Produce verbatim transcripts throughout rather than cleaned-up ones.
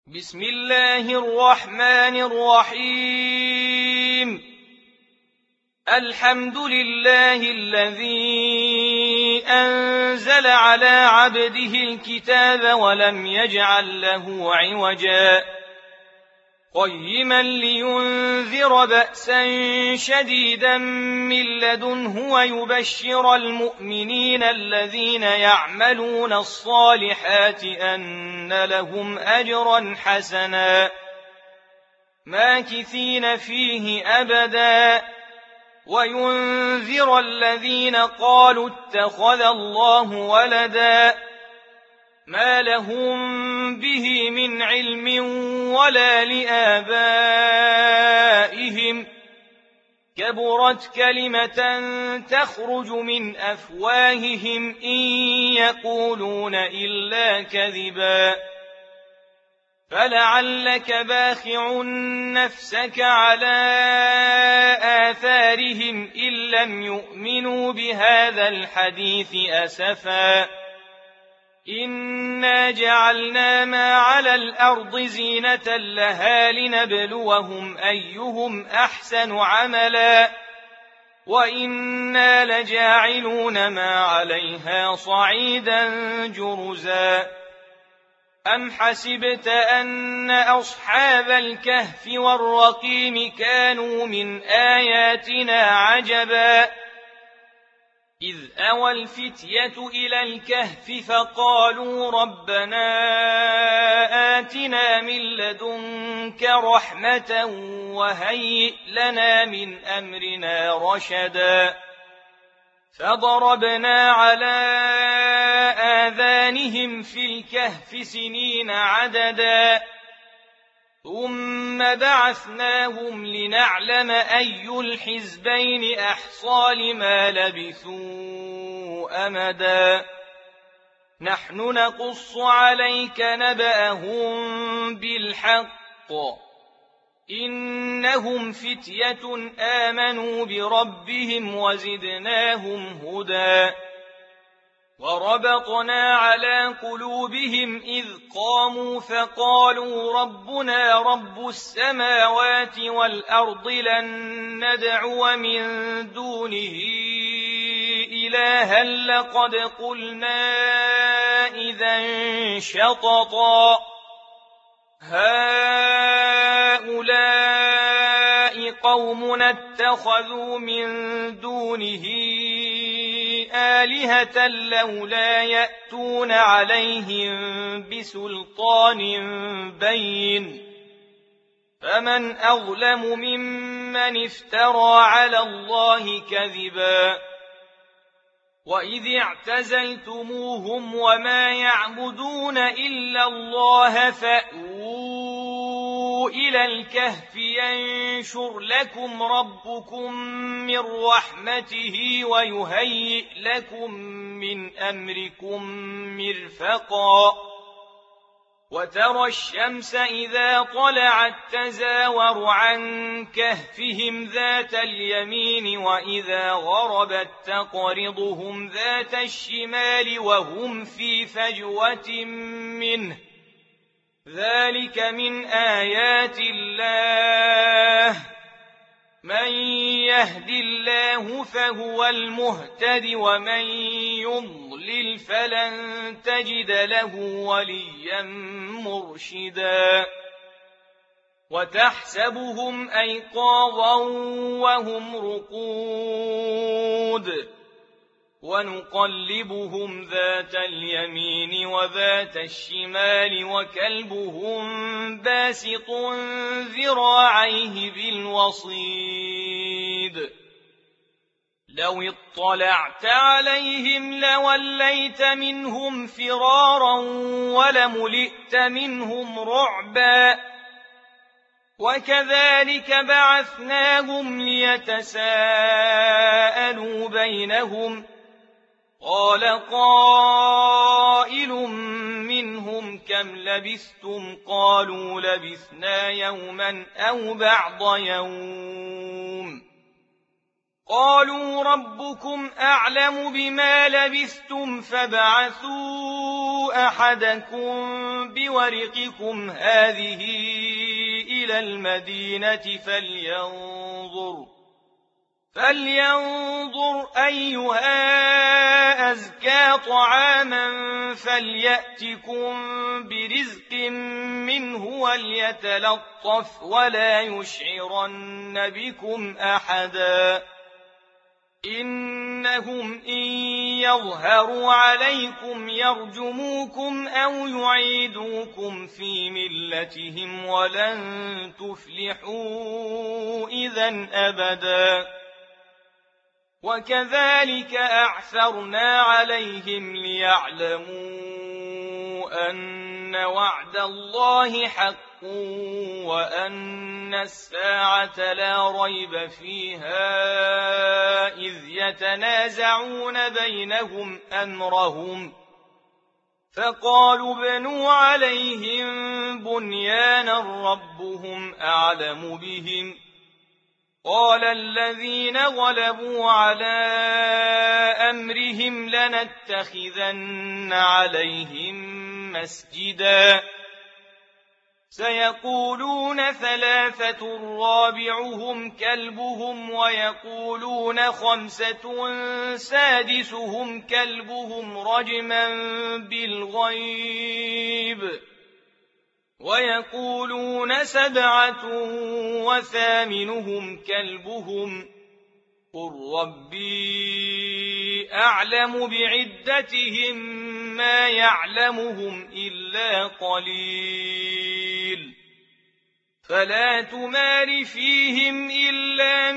بسم الله الرحمن الرحيم. الحمد لله الذي أنزل على عبده الكتاب ولم يجعل له عوجا قيما لينذر بأسا شديدا من لدنه ويبشر المؤمنين الذين يعملون الصالحات أن لهم أجرا حسنا ماكثين فيه أبدا وينذر الذين قالوا اتخذ الله ولدا ما لهم به من علم ولا لآبائهم كبرت كلمة تخرج من أفواههم إن يقولون إلا كذبا فلعلك باخع نفسك على آثارهم إن لم يؤمنوا بهذا الحديث أسفا إنا جعلنا ما على الأرض زينة لها لنبلوهم أيهم أحسن عملا وإنا لجاعلون ما عليها صعيدا جرزا أم حسبت أن أصحاب الكهف والرقيم كانوا من آياتنا عجبا إذ أوى الفتية إلى الكهف فقالوا ربنا آتنا من لدنك رحمة وهيئ لنا من أمرنا رشدا فضربنا على آذانهم في الكهف سنين عددا ثم بعثناهم لنعلم أي الحزبين أحصى لما لبثوا أمدا نحن نقص عليك نبأهم بالحق إنهم فتية آمنوا بربهم وزدناهم هدى وربطنا على قلوبهم إذ قاموا فقالوا ربنا رب السماوات والأرض لن ندعو من دونه إلها لقد قلنا إذا شططا هؤلاء قومنا اتخذوا من دونه آلهة لولا يأتون عليهم بسلطان بين فمن أظلم ممن افترى على الله كذبا وإذ اعتزلتموهم وما يعبدون إلا الله فأووا إلى الكهف ينشر لكم ربكم من رحمته ويهيئ لكم من أمركم مرفقا وترى الشمس إذا طلعت تزاور عن كهفهم ذات اليمين وإذا غربت تقرضهم ذات الشمال وهم في فجوة منه ذلك من آيات الله من يهد الله فهو المهتد ومن يضلل فلن تجد له وليا مرشدا وتحسبهم أيقاظا وهم رقود ونقلبهم ذات اليمين وذات الشمال وكلبهم باسط ذراعيه بالوصيد لو اطلعت عليهم لوليت منهم فرارا ولملئت منهم رعبا وكذلك بعثناهم ليتساءلوا بينهم قال قائل منهم كم لبثتم قالوا لبثنا يوما أو بعض يوم قالوا ربكم أعلم بما لبثتم فابعثوا أحدكم بورقكم هذه إلى المدينة فلينظر فلينظر أيها أزكى طعاما فليأتكم برزق منه وليتلطف ولا يشعرن بكم أحدا إنهم إن يظهروا عليكم يرجموكم أو يعيدوكم في ملتهم ولن تفلحوا إذا أبدا وكذلك أعثرنا عليهم ليعلموا أن وعد الله حق وأن الساعة لا ريب فيها إذ يتنازعون بينهم أمرهم فقالوا ابنوا عليهم بنيانا ربهم أعلم بهم قال الذين غلبوا على أمرهم لنتخذن عليهم مسجدا سيقولون ثلاثة رابعهم كلبهم ويقولون خمسة سادسهم كلبهم رجما بالغيب ويقولون سبعة وثامنهم كلبهم قل ربي أعلم بعدتهم ما يعلمهم إلا قليل فلا تمار فيهم إلا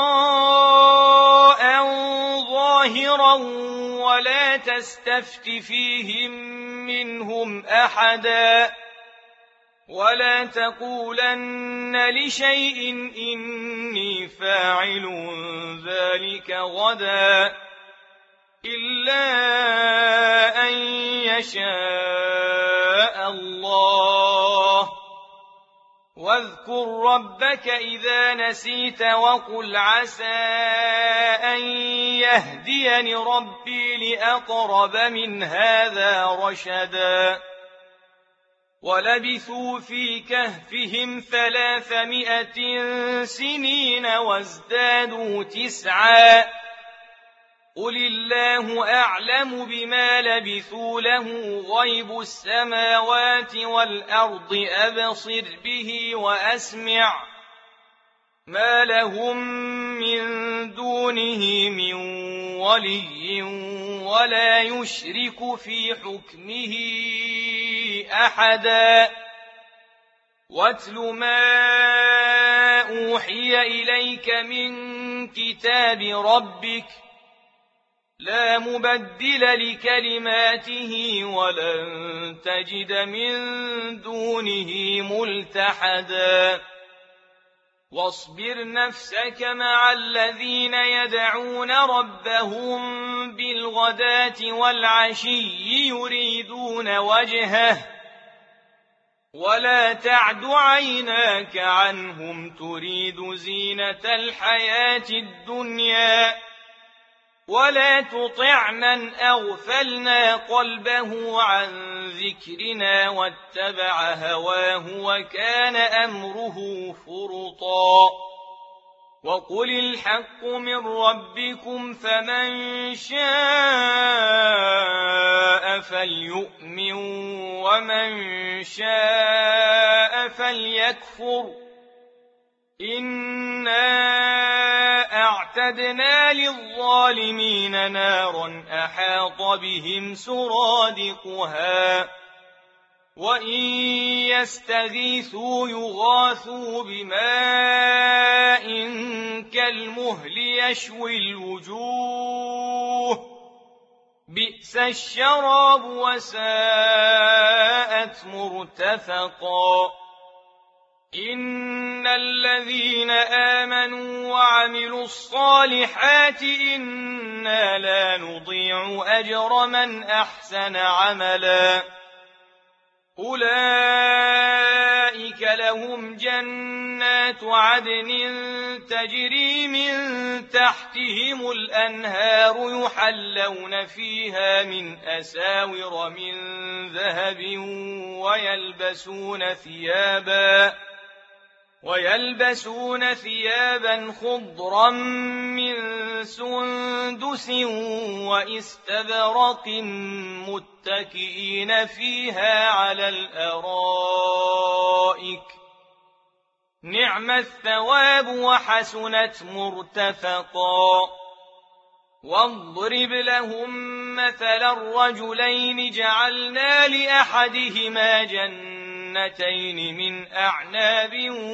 مراء ظاهرا ولا تستفت فيهم منهم أحدا ولا تقولن لشيء إني فاعل ذلك غدا إلا أن يشاء الله واذكر ربك إذا نسيت وقل عسى أن يهديني ربي لأقرب من هذا رشدا ولبثوا في كهفهم ثلاثمائة سنين وازدادوا تسعا قل الله أعلم بما لبثوا له غيب السماوات والأرض أبصر به وأسمع ما لهم من دونه من ولي ولا يشرك في حكمه أحدا واتل ما أوحي إليك من كتاب ربك لا مبدل لكلماته ولن تجد من دونه ملتحدا واصبر نفسك مع الذين يدعون ربهم بالغداة والعشي يريدون وجهه ولا تعد عيناك عنهم تريد زينة الحياة الدنيا ولا تطع من أغفلنا قلبه عن ذكرنا واتبع هواه وكان أمره فرطا وقل الحق من ربكم فمن شاء فليؤمن ومن شاء فليكفر إنا أعتدنا للظالمين نارا أحاط بهم سرادقها وإن يستغيثوا يغاثوا بماء كالمهل يشوي الوجوه بئس الشراب وساءت مرتفقا إن الذين آمنوا وعملوا الصالحات إنا لا نضيع أجر من أحسن عملا أولئك لهم لهم جنات عدن تجري من تحتهم الأنهار يحلون فيها من أساور من ذهب ويلبسون ثيابا ويلبسون ثيابا خضرا من سندس واستبرق متكئين فيها على الأرائك نعم الثواب وحسنت مرتفقا واضرب لهم مثلا الرجلين جعلنا لأحدهما جنتين من أعناب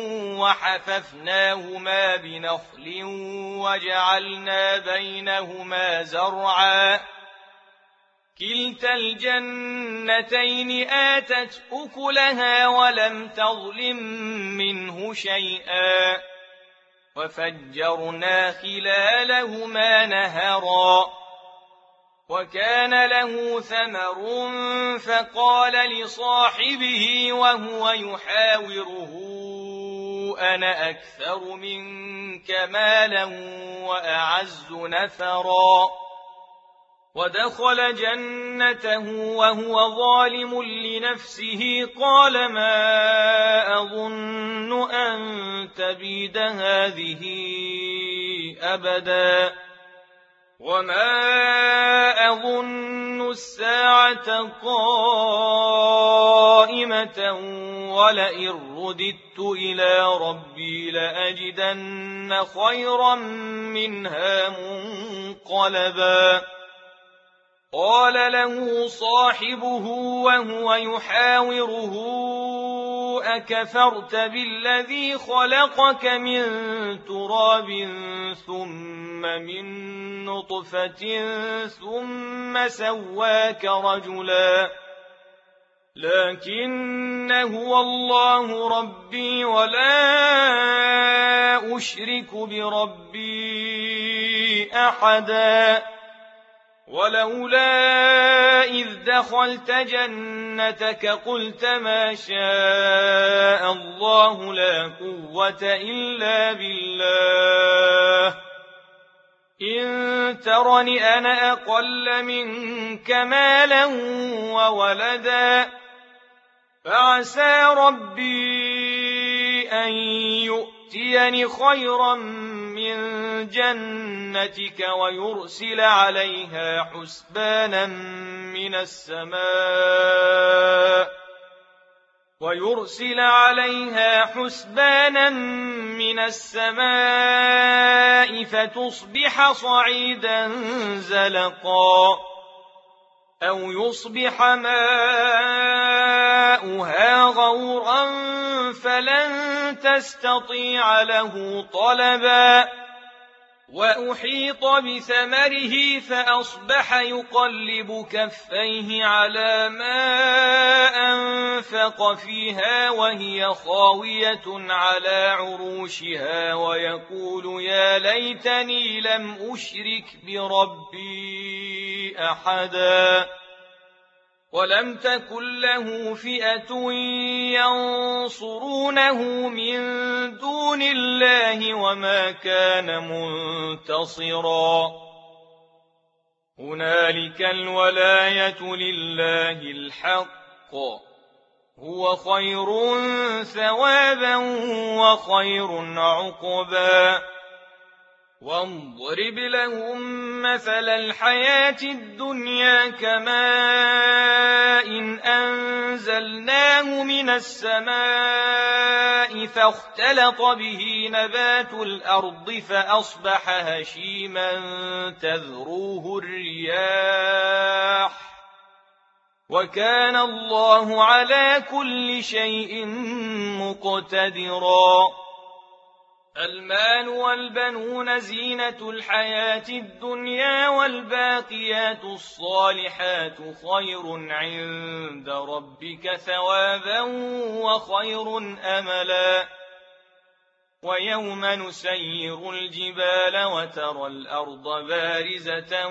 وحففناهما بنخل وجعلنا بينهما زرعا كلتا الجنتين آتت أكلها ولم تظلم منه شيئا وفجرنا خلالهما نهرا وكان له ثمر فقال لصاحبه وهو يحاوره أنا أكثر منك مالا وأعز نفرا ودخل جنته وهو ظالم لنفسه قال ما أظن أن تبيد هذه أبدا وما أظن الساعة قائمة ولئن رددت إلى ربي لأجدن خيرا منها منقلبا قال له صاحبه وهو يحاوره أكفرت بالذي خلقك من تراب ثم من نطفة ثم سواك رجلا لكن هو الله ربي ولا أشرك بربي أحدا ولولا إذ دخلت جنتك قلت ما شاء الله لا قوة إلا بالله إن ترني أنا أقل منك مالا وولدا فعسى ربي أن يؤتيني خيرا من جنتك ويرسل عليها حسبانا من السماء ويرسل عليها حسبانا من السماء فتصبح صعيدا زلقا أو يصبح ماؤها غورا فلن تستطيع له طلبا وأحيط بثمره فأصبح يقلب كفيه على ما أنفق فيها وهي خاوية على عروشها ويقول يا ليتني لم أشرك بربي أحدا ولم تكن له فئة ينصرونه من دون الله وما كان منتصرا هنالك الولاية لله الحق هو خير ثوابا وخير عقبا واضرب لهم مثل الحياة الدنيا كماء إن أنزلناه من السماء فاختلط به نبات الأرض فأصبح هشيما تذروه الرياح وكان الله على كل شيء مقتدرا المال والبنون زينة الحياة الدنيا والباقيات الصالحات خير عند ربك ثوابا وخير أملا ويوم نسير الجبال وترى الأرض بارزة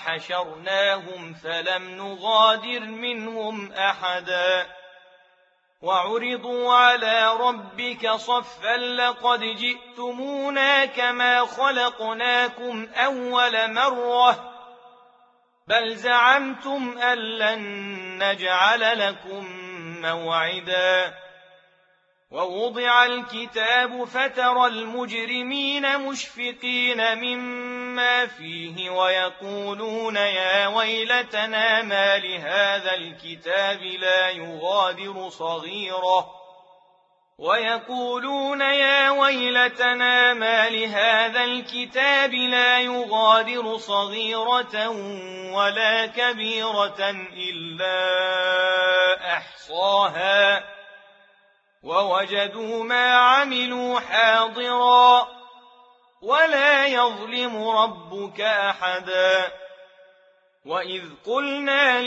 وحشرناهم فلم نغادر منهم أحدا وعرضوا على ربك صفا لقد جئتمونا كما خلقناكم أول مرة بل زعمتم أن لن نجعل لكم موعدا ووضع الكتاب فترى المجرمين مشفقين مما فيه ويقولون يا ويلتنا ما لهذا الكتاب لا يغادر صغيرة ويقولون يا ويلتنا ما لهذا الكتاب لا يغادر صغيرة ولا كبيرة إلا أحصاها ووجدوا ما عملوا حاضرا ولا يظلم ربك أحدا وإذ قلنا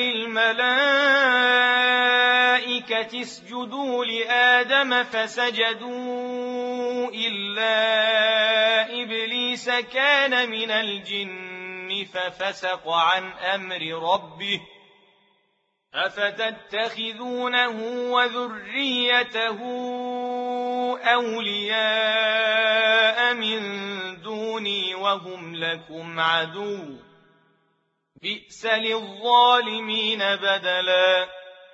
للملائكة اسجدوا لآدم فسجدوا إلا إبليس كان من الجن ففسق عن أمر ربه أفتتخذونه وذريته أولياء من دوني وهم لكم عدو بئس للظالمين بدلا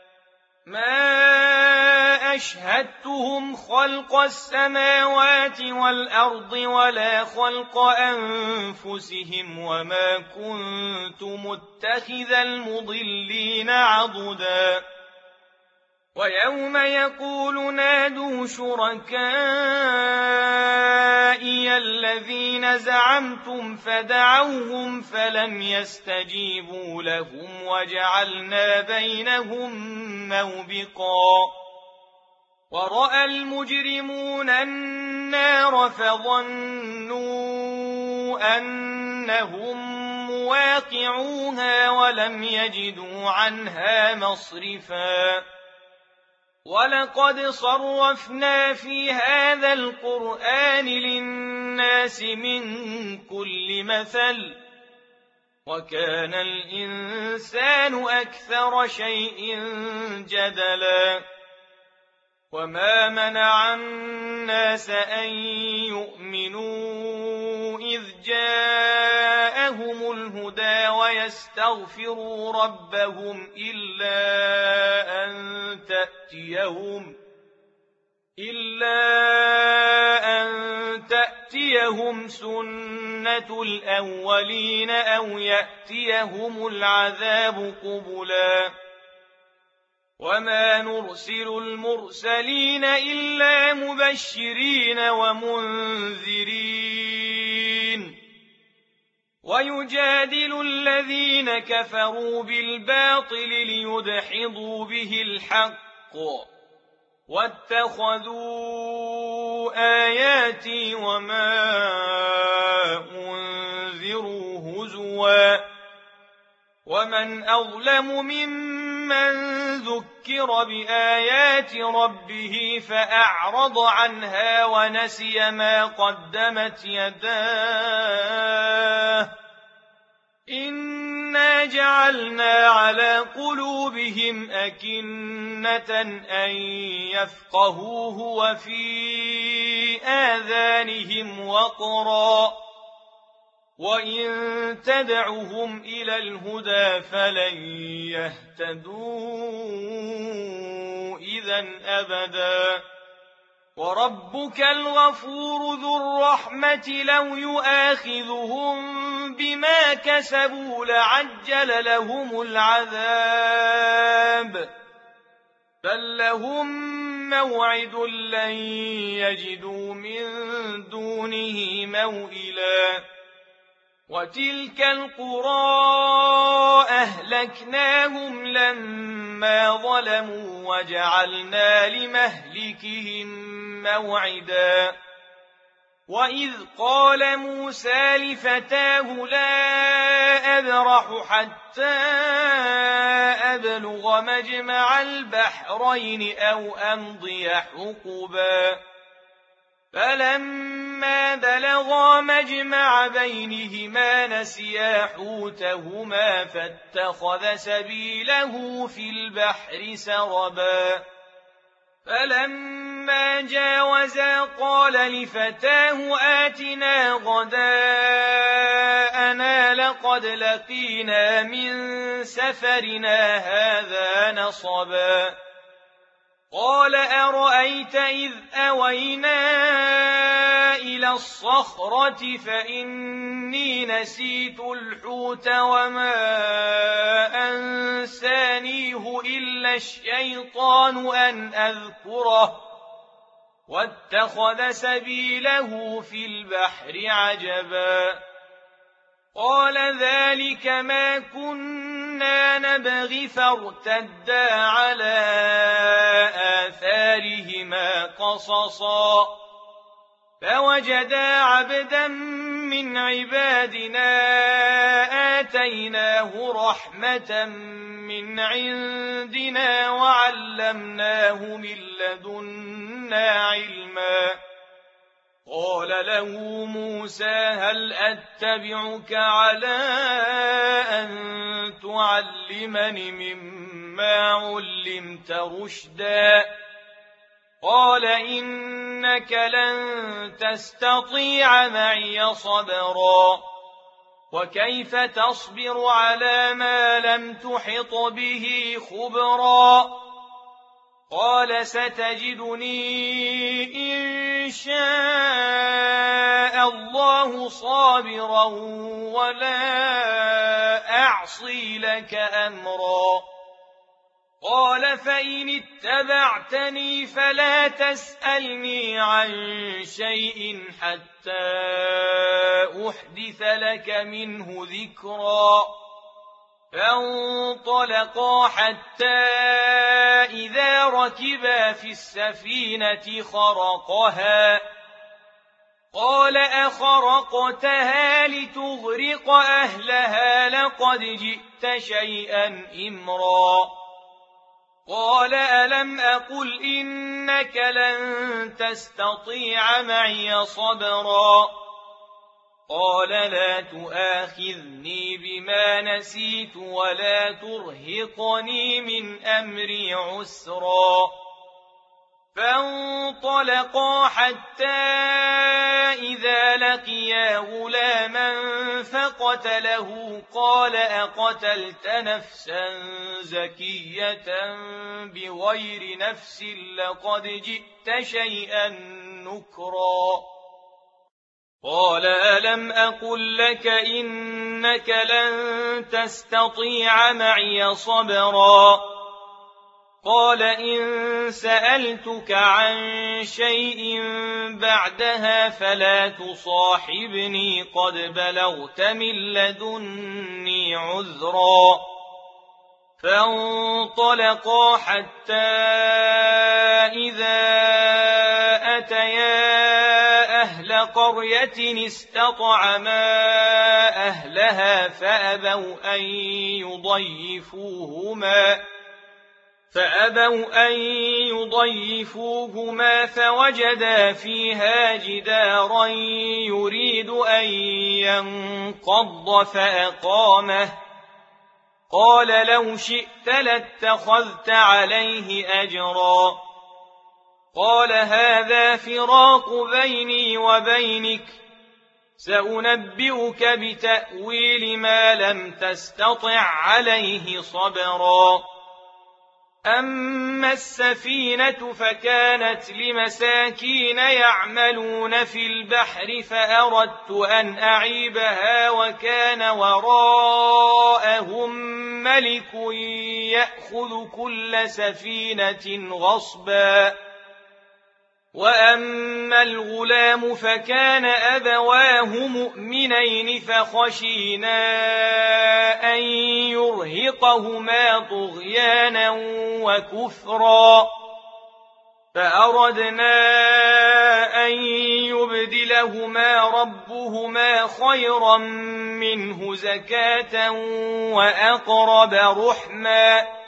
ما أشهدتهم خلق السماوات والأرض ولا خلق أنفسهم وما كنت متخذ المضلين عضدا ويوم يقول نادوا شركائي الذين زعمتم فدعوهم فلم يستجيبوا لهم وجعلنا بينهم موبقا ورأى المجرمون النار فظنوا أنهم مواقعوها ولم يجدوا عنها مصرفا ولقد صرفنا في هذا القرآن للناس من كل مثل وكان الإنسان أكثر شيء جدلا وما منع الناس أن يؤمنوا إذ جاءهم الهدى ويستغفروا ربهم إلا أن تأتيهم إلا أن تأتيهم سنة الأولين أو يأتيهم العذاب قبلا وما نرسل المرسلين إلا مبشرين ومنذرين ويجادل الذين كفروا بالباطل ليدحضوا به الحق واتخذوا آياتي وما أنذروا هزوا ومن أظلم ممن ذكر بآيات ربه فأعرض عنها ونسي ما قدمت يداه إنا جعلنا على قلوبهم أكنة أن يفقهوه وفي آذانهم وقرا وإن تدعهم إلى الهدى فلن يهتدوا إذا أبدا وربك الغفور ذو الرحمة لو يؤاخذهم بما كسبوا لعجل لهم العذاب بل لهم موعد لن يجدوا من دونه موئلا وتلك القرى أهلكناهم لما ظلموا وجعلنا لمهلكهم موعدا وإذ قال موسى لفتاه لا أبرح حتى أبلغ مجمع البحرين أو أمضي حقبا فلما بلغا مجمع بينهما نسيا حوتهما فاتخذ سبيله في البحر سربا فلما جاوزا قال لفتاه آتنا غداءنا لقد لقينا من سفرنا هذا نصبا قال أرأيت إذ أوينا إلى الصخرة فإني نسيت الحوت وما أنسانيه إلا الشيطان أن أذكره واتخذ سبيله في البحر عجبا قال ذلك ما كنا نبغي فارتدا على آثارهما قصصا فوجدا عبدا من عبادنا آتيناه رحمة من عندنا وعلمناه من لدنا علما قال له موسى هل أتبعك على أن تعلمني مما علمت رشدا قال إنك لن تستطيع معي صبرا وكيف تصبر على ما لم تحط به خبرا قال ستجدني إن شاء الله صابرا ولا أعصي لك أمرا قال فإن اتبعتني فلا تسألني عن شيء حتى أحدث لك منه ذكرا فانطلقا حتى إذا ركبا في السفينة خرقها قال أخرقتها لتغرق أهلها لقد جئت شيئا إمرا قال ألم أقل إنك لن تستطيع معي صبرا قال لا تؤاخذني بما نسيت ولا ترهقني من أمري عسرا فانطلقا حتى إذا لقيا غلاما فقتله قال أقتلت نفسا زكية بغير نفس لقد جئت شيئا نكرا قال ألم أقل لك إنك لن تستطيع معي صبرا قال إن سألتك عن شيء بعدها فلا تصاحبني قد بلغت من لدني عذرا فانطلقا حتى إذا أتيا أهل قرية استطعما أهلها فأبوا أن يضيفوهما فأبوا أن يضيفوهما فوجدا فيها جدارا يريد أن ينقض فأقامه قال لو شئت لاتخذت عليه أجرا قال هذا فراق بيني وبينك سأنبئك بتأويل ما لم تستطع عليه صبرا أما السفينة فكانت لمساكين يعملون في البحر فأردت أن أعيبها وكان وراءهم ملك يأخذ كل سفينة غصبا وأما الغلام فكان أبواه مؤمنين فخشينا أن يرهقهما طغيانا وكفرا فأردنا أن يبدلهما ربهما خيرا منه زكاة وأقرب رحما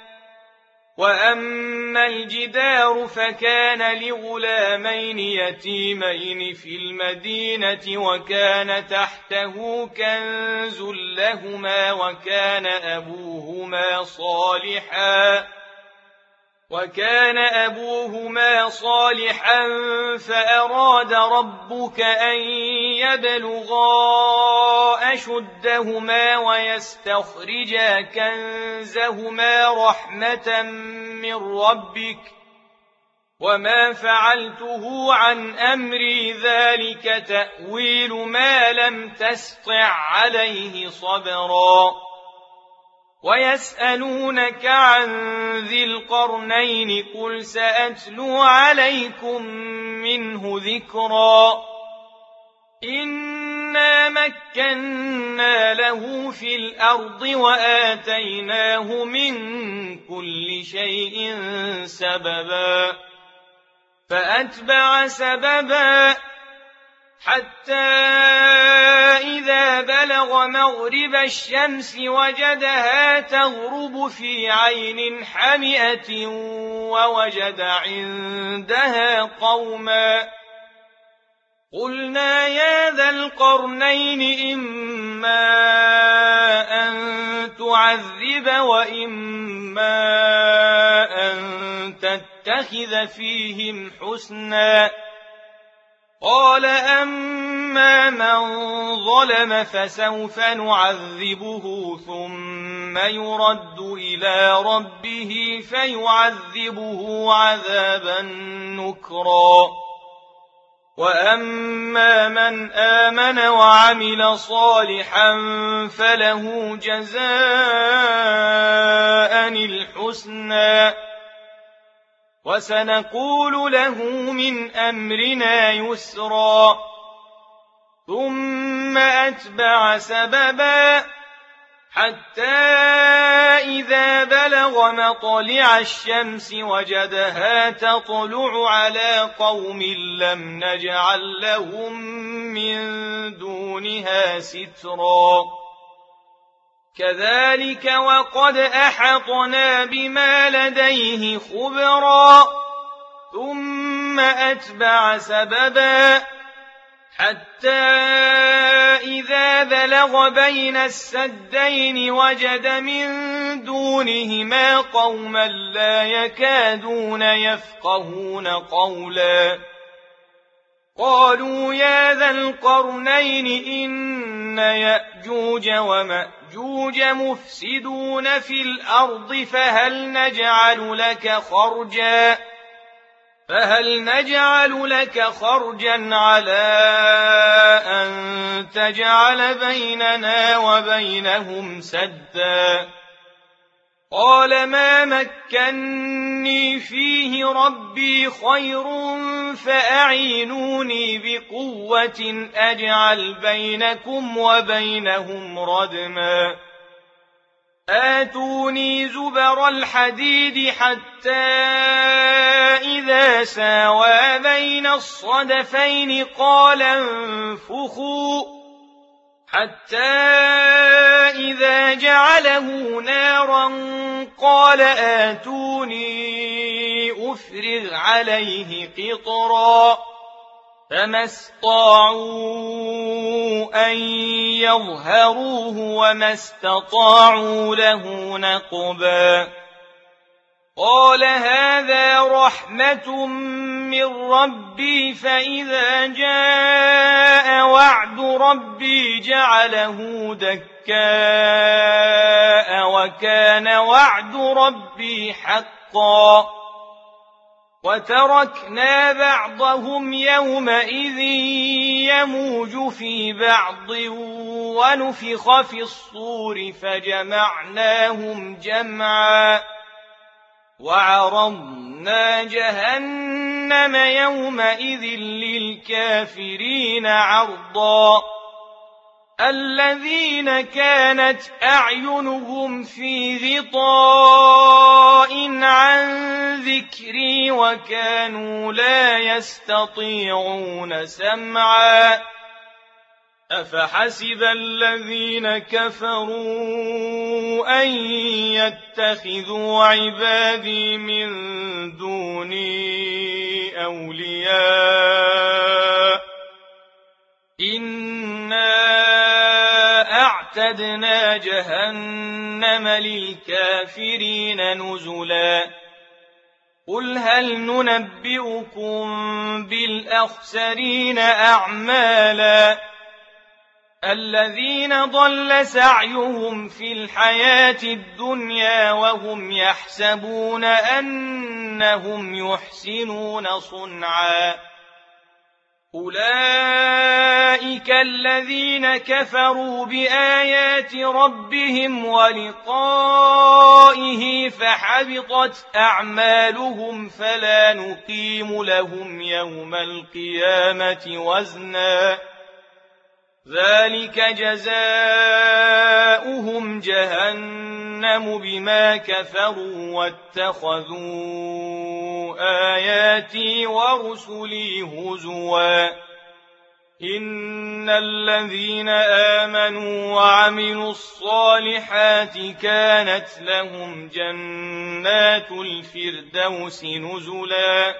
وأما الجدار فكان لغلامين يتيمين في المدينة وكان تحته كنز لهما وكان أبوهما صالحا وكان أبوهما صالحا فأراد ربك أن يبلغا أشدهما ويستخرجا كنزهما رحمة من ربك وما فعلته عن أمري ذلك تأويل ما لم تسطع عليه صبرا ويسألونك عن ذي القرنين قل سأتلو عليكم منه ذكرا إنا مكنا له في الأرض وآتيناه من كل شيء سببا فأتبع سببا حتى إذا بلغ مغرب الشمس وجدها تغرب في عين حمئة ووجد عندها قوما قلنا يا ذا القرنين إما أن تعذب وإما أن تتخذ فيهم حسنا قال أما من ظلم فسوف نعذبه ثم يرد إلى ربه فيعذبه عذابا نكرا وأما من آمن وعمل صالحا فله جزاء الحسنى وسنقول له من أمرنا يسرا ثم أتبع سببا حتى إذا بلغ مطلع الشمس وجدها تطلع على قوم لم نجعل لهم من دونها سترا كذلك وقد أحطنا بما لديه خبرا ثم أتبع سببا حتى إذا بلغ بين السدين وجد من دونهما قوما لا يكادون يفقهون قولا قالوا يا ذا القرنين إن يأجوج ومأجوج مفسدون في الأرض فهل نجعل لك خرجا فهل نجعل لك خرجا على أن تجعل بيننا وبينهم سدا قال ما مكني فيه ربي خير فأعينوني بقوة أجعل بينكم وبينهم ردما آتوني زبر الحديد حتى إذا ساوى بين الصدفين قال انفخوا حتى إذا جعله نارا قال آتوني أفرغ عليه قطرا فما استطاعوا أن يظهروه وما استطاعوا له نقبا قال هذا رحمة من ربي فإذا جاء وعد ربي جعله دكاء وكان وعد ربي حقا وتركنا بعضهم يومئذ يموج في بعض ونفخ في الصور فجمعناهم جمعا وعرضنا جهنم يومئذ للكافرين عرضا الذين كانت أعينهم في غطاء عن ذكري وكانوا لا يستطيعون سمعا أفحسب الذين كفروا أن يتخذوا عبادي من دوني أولياء إنا أعتدنا جهنم للكافرين نزلا قل هل ننبئكم بالأخسرين أعمالا الذين ضل سعيهم في الحياة الدنيا وهم يحسبون أنهم يحسنون صنعا أولئك الذين كفروا بآيات ربهم ولقائه فحبطت أعمالهم فلا نقيم لهم يوم القيامة وزنا ذلك جزاؤهم جهنم بما كفروا واتخذوا آياتي ورسلي هزوا إن الذين آمنوا وعملوا الصالحات كانت لهم جنات الفردوس نزلا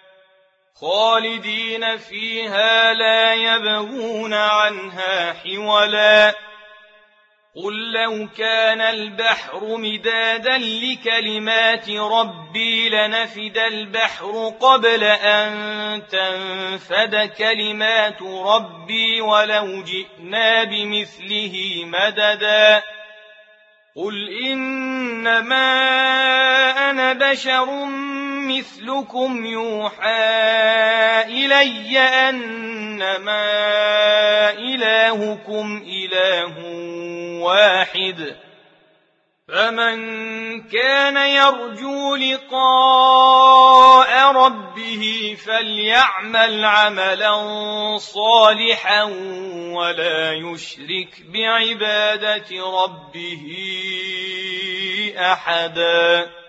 خالدين فيها لا يبغون عنها حولا قل لو كان البحر مدادا لكلمات ربي لنفد البحر قبل أن تنفد كلمات ربي ولو جئنا بمثله مددا قل إنما أنا بشر مثلكم يوحى إلي أنما إلهكم إله واحد فمن كان يرجو لقاء ربه فليعمل عملا صالحا ولا يشرك بعبادة ربه أحدا.